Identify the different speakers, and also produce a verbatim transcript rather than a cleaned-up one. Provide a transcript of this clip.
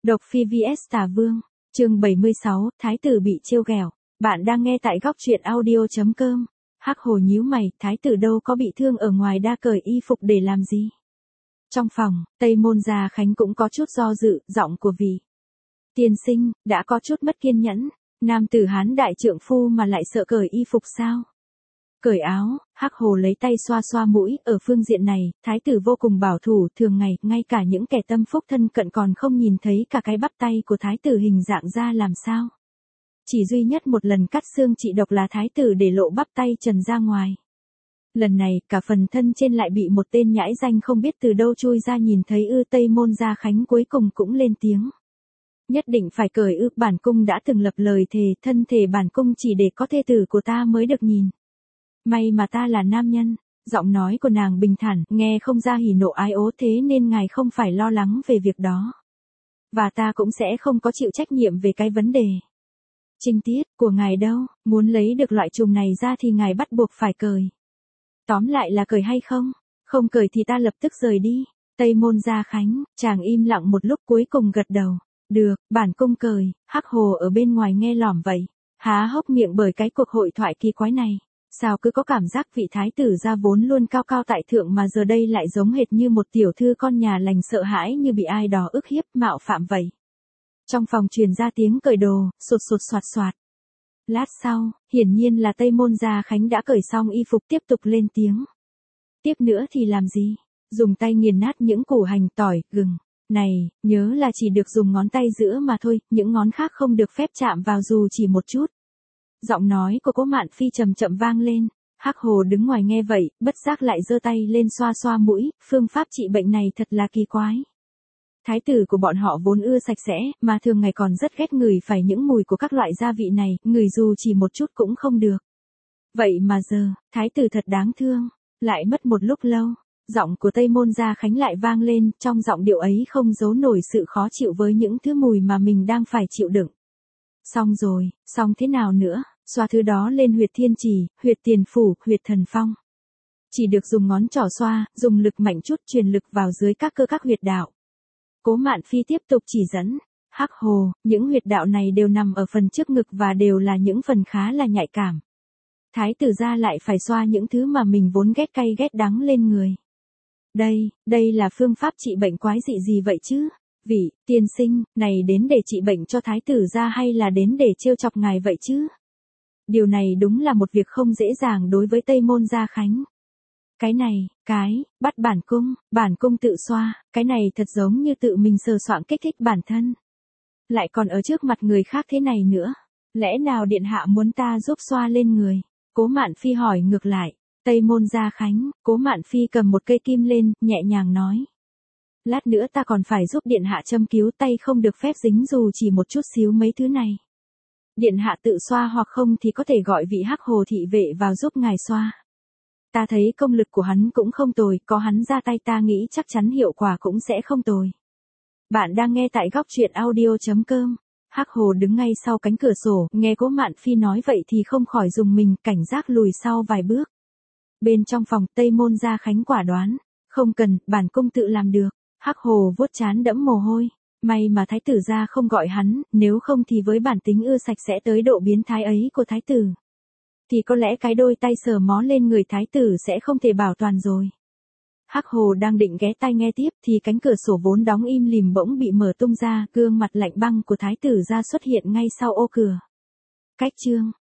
Speaker 1: Độc Phi vs Tà Vương, chương bảy mươi sáu, Thái tử bị trêu ghẹo. Bạn đang nghe tại góc truyện audio chấm com. Hắc Hồ nhíu mày, thái tử đâu có bị thương ở ngoài đã cởi y phục để làm gì? Trong phòng, Tây Môn Gia Khánh cũng có chút do dự, giọng của vị tiên sinh đã có chút mất kiên nhẫn. Nam tử Hán đại trượng phu mà lại sợ cởi y phục sao? Cởi áo, Hắc Hồ lấy tay xoa xoa mũi, ở phương diện này, thái tử vô cùng bảo thủ, thường ngày, ngay cả những kẻ tâm phúc thân cận còn không nhìn thấy cả cái bắp tay của thái tử hình dạng ra làm sao. Chỉ duy nhất một lần cắt xương trị độc là thái tử để lộ bắp tay trần ra ngoài. Lần này, cả phần thân trên lại bị một tên nhãi danh không biết từ đâu chui ra nhìn thấy ư. Tây Môn Gia Khánh cuối cùng cũng lên tiếng. Nhất định phải cởi ư, bản cung đã từng lập lời thề, thân thể bản cung chỉ để có thê tử của ta mới được nhìn. May mà ta là nam nhân. Giọng nói của nàng bình thản, nghe không ra hỉ nộ ái ố, thế nên ngài không phải lo lắng về việc đó. Và ta cũng sẽ không có chịu trách nhiệm về cái vấn đề trinh tiết của ngài đâu, muốn lấy được loại trùng này ra thì ngài bắt buộc phải cởi. Tóm lại là cởi hay không? Không cởi thì ta lập tức rời đi. Tây Môn Gia Khánh, chàng im lặng một lúc cuối cùng gật đầu. Được, bản cung cởi. Hắc Hồ ở bên ngoài nghe lỏm vậy, há hốc miệng bởi cái cuộc hội thoại kỳ quái này. Sao cứ có cảm giác vị thái tử gia vốn luôn cao cao tại thượng mà giờ đây lại giống hệt như một tiểu thư con nhà lành sợ hãi như bị ai đó ức hiếp mạo phạm vậy. Trong phòng truyền ra tiếng cởi đồ, sột sột soạt soạt. Lát sau, hiển nhiên là Tây Môn Gia Khánh đã cởi xong y phục tiếp tục lên tiếng. Tiếp nữa thì làm gì? Dùng tay nghiền nát những củ hành, tỏi, gừng. Này, nhớ là chỉ được dùng ngón tay giữa mà thôi, những ngón khác không được phép chạm vào dù chỉ một chút. Giọng nói của Cố Mạn Phi chậm chậm vang lên. Hắc Hồ đứng ngoài nghe vậy, bất giác lại giơ tay lên xoa xoa mũi, phương pháp trị bệnh này thật là kỳ quái. Thái tử của bọn họ vốn ưa sạch sẽ, mà thường ngày còn rất ghét ngửi phải những mùi của các loại gia vị này, ngửi dù chỉ một chút cũng không được. Vậy mà giờ, thái tử thật đáng thương. Lại mất một lúc lâu, giọng của Tây Môn Gia Khánh lại vang lên, trong giọng điệu ấy không giấu nổi sự khó chịu với những thứ mùi mà mình đang phải chịu đựng. Xong rồi, xong thế nào nữa? Xoa thứ đó lên huyệt thiên trì, huyệt tiền phủ, huyệt thần phong. Chỉ được dùng ngón trỏ xoa, dùng lực mạnh chút truyền lực vào dưới các cơ các huyệt đạo. Cố Mạn Phi tiếp tục chỉ dẫn. Hắc Hồ, những huyệt đạo này đều nằm ở phần trước ngực và đều là những phần khá là nhạy cảm. Thái tử gia lại phải xoa những thứ mà mình vốn ghét cay ghét đắng lên người. Đây, đây là phương pháp trị bệnh quái dị gì vậy chứ? Vị tiên sinh, này đến để trị bệnh cho thái tử gia hay là đến để trêu chọc ngài vậy chứ? Điều này đúng là một việc không dễ dàng đối với Tây Môn Gia Khánh. Cái này, cái, bắt bản cung, bản cung tự xoa, cái này thật giống như tự mình sờ soạng kích thích bản thân. Lại còn ở trước mặt người khác thế này nữa. Lẽ nào điện hạ muốn ta giúp xoa lên người? Cố Mạn Phi hỏi ngược lại. Tây Môn Gia Khánh, Cố Mạn Phi cầm một cây kim lên, nhẹ nhàng nói. Lát nữa ta còn phải giúp điện hạ châm cứu, tay không được phép dính dù chỉ một chút xíu mấy thứ này. Điện hạ tự xoa hoặc không thì có thể gọi vị Hắc Hồ thị vệ vào giúp ngài xoa. Ta thấy công lực của hắn cũng không tồi, có hắn ra tay ta nghĩ chắc chắn hiệu quả cũng sẽ không tồi. Bạn đang nghe tại góc truyện audio chấm com. Hắc Hồ đứng ngay sau cánh cửa sổ, nghe Cố Mạn Phi nói vậy thì không khỏi dùng mình, cảnh giác lùi sau vài bước. Bên trong phòng, Tây Môn Gia Khánh quả đoán. Không cần, bản cung tự làm được. Hắc Hồ vuốt trán đẫm mồ hôi. May mà thái tử gia không gọi hắn, nếu không thì với bản tính ưa sạch sẽ tới độ biến thái ấy của thái tử, thì có lẽ cái đôi tay sờ mó lên người thái tử sẽ không thể bảo toàn rồi. Hắc Hồ đang định ghé tai nghe tiếp thì cánh cửa sổ vốn đóng im lìm bỗng bị mở tung ra, gương mặt lạnh băng của thái tử gia xuất hiện ngay sau ô cửa. Cách chương